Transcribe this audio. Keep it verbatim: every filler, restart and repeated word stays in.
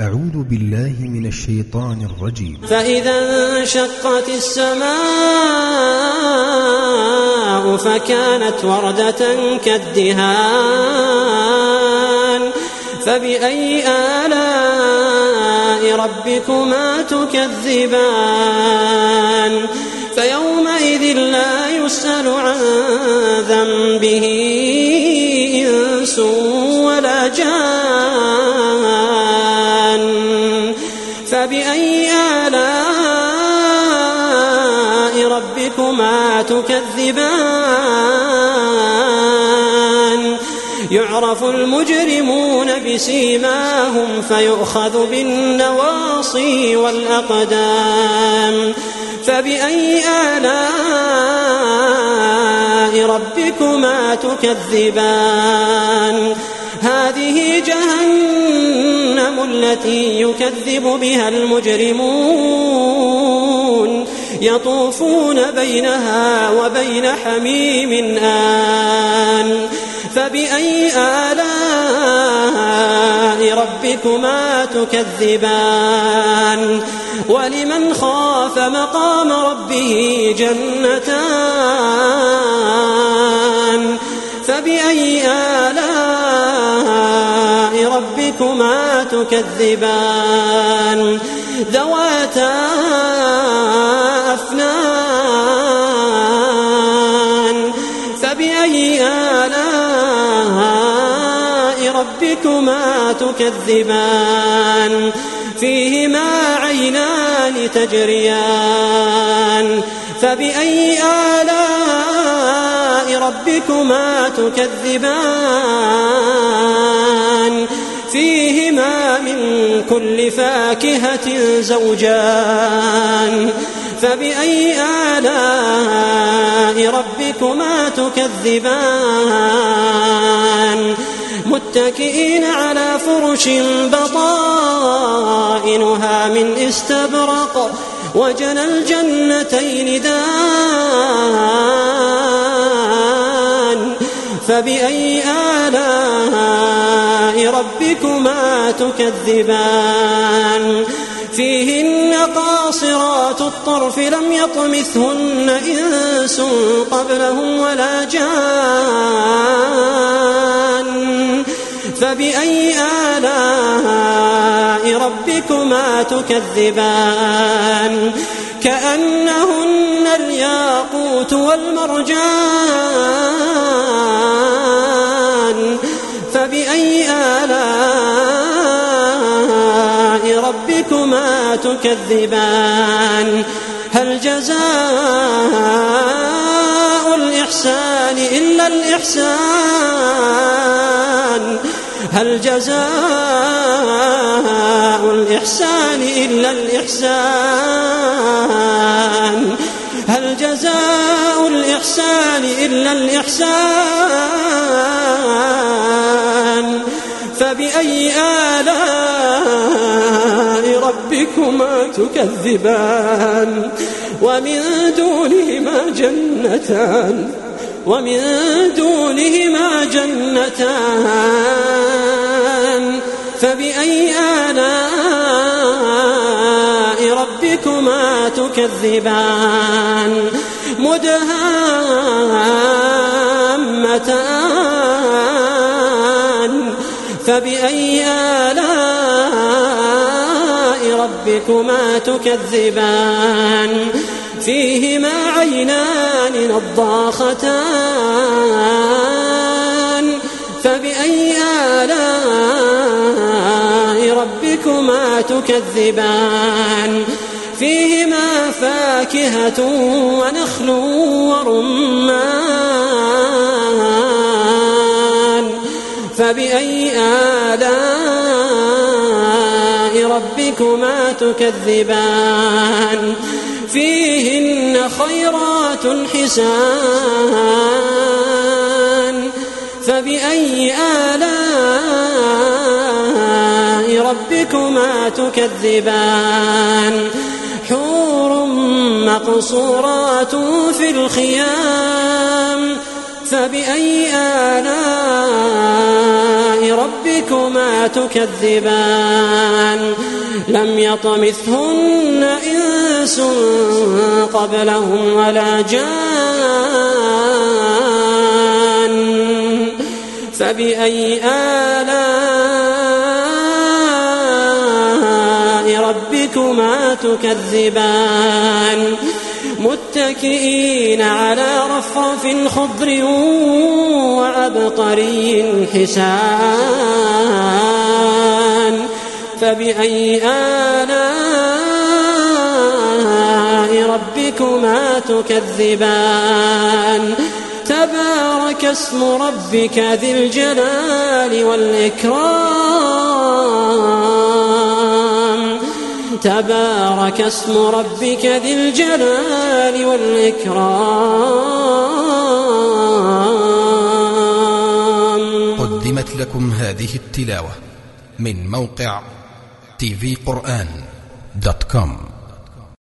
أعوذ بالله من الشيطان الرجيم. فإذا انشقت السماء فكانت وردة كالدهان فبأي آلاء ربكما تكذبان فيومئذ لا يسأل عن ذنبه إنس ولا جان فبأي آلاء ربكما تكذبان يعرف المجرمون بسيماهم فيؤخذ بالنواصي والأقدام فبأي آلاء ربكما تكذبان هذه جهنم التي يكذب بها المجرمون يطوفون بينها وبين حميم آن فبأي آلاء ربكما تكذبان ولمن خاف مقام ربه جنتان فبأي آلاء ربكما تكذبان ذواتا أفنان فبأي آلاء ربكما تكذبان فيهما عينان تجريان فبأي آلاء ربكما تكذبان فيهما من كل فاكهة زوجان فبأي آلاء ربكما تكذبان متكئين على فرش بطائنها من استبرق وجنى الجنتين دان فبأي آلاء ربكما تكذبان فيهن قاصرات الطرف لم يطمثهن إنس قبلهم ولا جان فبأي آلاء ربكما تكذبان كأنهن الياقوت والمرجان فبأي آلاء ربكما تكذبان هل جزاء الإحسان إلا الإحسان هل جزاء الإحسان إلا الإحسان هل جزاء الإحسان إلا الإحسان فبأي آلاء ربكما تكذبان ومن دونهما جنتان ومن دونهما جنتان فبأي آلاء ربكما تكذبان مدهامتان فبأي آلاء ربكما تكذبان فيهما عينان نضاختان فبأي آلاء ربكما تكذبان فيهما فاكهة ونخل ورمان فبأي آلاء ربكما تكذبان فيهن خيرات حسان فبأي آلاء ربكما تكذبان حور مقصورات في الخيام فبأي آلاء ربكما تكذبان لم يطمثهن إنس قبلهم ولا جان فبأي آلاء ربكما تكذبان متكئين على رفرف خضر وعبقري حسان فبأي آلاء ربكما تكذبان تبارك اسم ربك ذي الجلال والإكرام تبارك اسم ربك ذي الجلال والإكرام. قدمت لكم هذه التلاوة من موقع تي في قرآن دوت كوم.